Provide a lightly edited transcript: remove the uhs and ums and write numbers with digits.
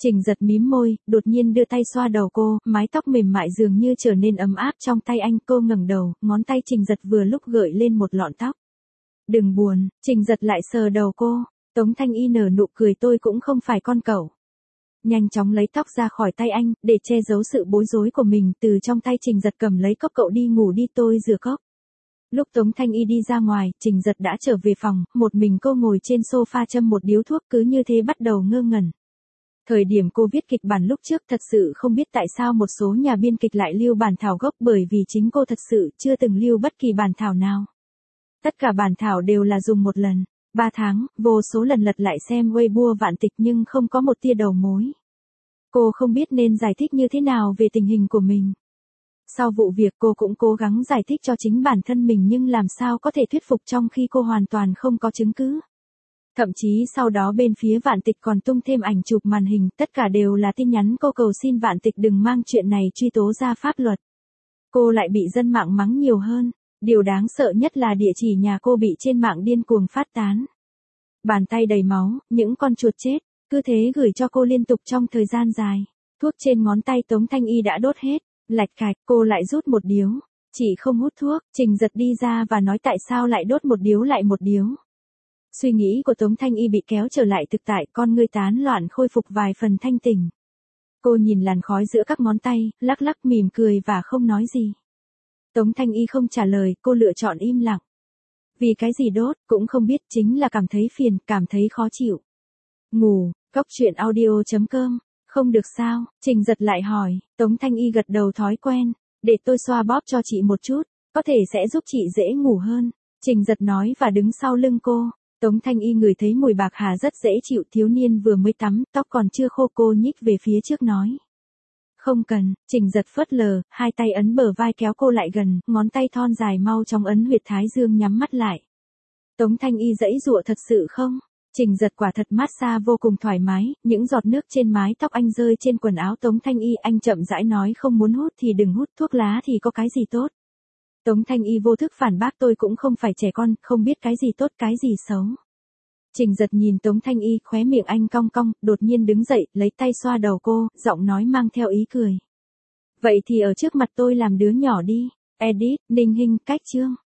Trình Giật mím môi, đột nhiên đưa tay xoa đầu cô, mái tóc mềm mại dường như trở nên ấm áp trong tay anh. Cô ngẩng đầu, ngón tay Trình Giật vừa lúc gợi lên một lọn tóc. Đừng buồn, Trình Giật lại sờ đầu cô. Tống Thanh Y nở nụ cười, tôi cũng không phải con cẩu. Nhanh chóng lấy tóc ra khỏi tay anh, để che giấu sự bối rối của mình, từ trong tay Trình Giật cầm lấy cốc, cậu đi ngủ đi, tôi rửa cốc. Lúc Tống Thanh Y đi ra ngoài, Trình Giật đã trở về phòng, một mình cô ngồi trên sofa châm một điếu thuốc, cứ như thế bắt đầu ngơ ngẩn. Thời điểm cô viết kịch bản lúc trước thật sự không biết tại sao một số nhà biên kịch lại lưu bản thảo gốc, bởi vì chính cô thật sự chưa từng lưu bất kỳ bản thảo nào. Tất cả bản thảo đều là dùng một lần. 3 tháng, vô số lần lật lại xem Weibo Vạn Tịch nhưng không có một tia đầu mối. Cô không biết nên giải thích như thế nào về tình hình của mình. Sau vụ việc cô cũng cố gắng giải thích cho chính bản thân mình nhưng làm sao có thể thuyết phục trong khi cô hoàn toàn không có chứng cứ. Thậm chí sau đó bên phía Vạn Tịch còn tung thêm ảnh chụp màn hình, tất cả đều là tin nhắn cô cầu xin Vạn Tịch đừng mang chuyện này truy tố ra pháp luật. Cô lại bị dân mạng mắng nhiều hơn. Điều đáng sợ nhất là địa chỉ nhà cô bị trên mạng điên cuồng phát tán. Bàn tay đầy máu, những con chuột chết, cứ thế gửi cho cô liên tục trong thời gian dài. Thuốc trên ngón tay Tống Thanh Y đã đốt hết, lạch cạch, cô lại rút một điếu. Chị không hút thuốc, Trình Giật đi ra và nói tại sao lại đốt một điếu lại một điếu. Suy nghĩ của Tống Thanh Y bị kéo trở lại thực tại, con ngươi tán loạn khôi phục vài phần thanh tỉnh. Cô nhìn làn khói giữa các ngón tay, lắc lắc mỉm cười và không nói gì. Tống Thanh Y không trả lời, cô lựa chọn im lặng. Vì cái gì đốt, cũng không biết, chính là cảm thấy phiền, cảm thấy khó chịu. Ngủ, Cóc Truyện Audio.com, không được sao, Trình Giật lại hỏi, Tống Thanh Y gật đầu thói quen, để tôi xoa bóp cho chị một chút, có thể sẽ giúp chị dễ ngủ hơn. Trình Giật nói và đứng sau lưng cô. Tống Thanh Y ngửi thấy mùi bạc hà rất dễ chịu, thiếu niên vừa mới tắm, tóc còn chưa khô, cô nhích về phía trước nói. Không cần, Trình Giật phớt lờ, hai tay ấn bờ vai kéo cô lại gần, ngón tay thon dài mau chóng ấn huyệt thái dương, nhắm mắt lại. Tống Thanh Y giãy giụa, thật sự không? Trình Giật quả thật massage vô cùng thoải mái, những giọt nước trên mái tóc anh rơi trên quần áo Tống Thanh Y, anh chậm rãi nói không muốn hút thì đừng hút, thuốc lá thì có cái gì tốt. Tống Thanh Y vô thức phản bác, tôi cũng không phải trẻ con, không biết cái gì tốt cái gì xấu. Trình Giật nhìn Tống Thanh Y, khóe miệng anh cong cong, đột nhiên đứng dậy, lấy tay xoa đầu cô, giọng nói mang theo ý cười. Vậy thì ở trước mặt tôi làm đứa nhỏ đi. Edit, Ninh Hinh, cách chương.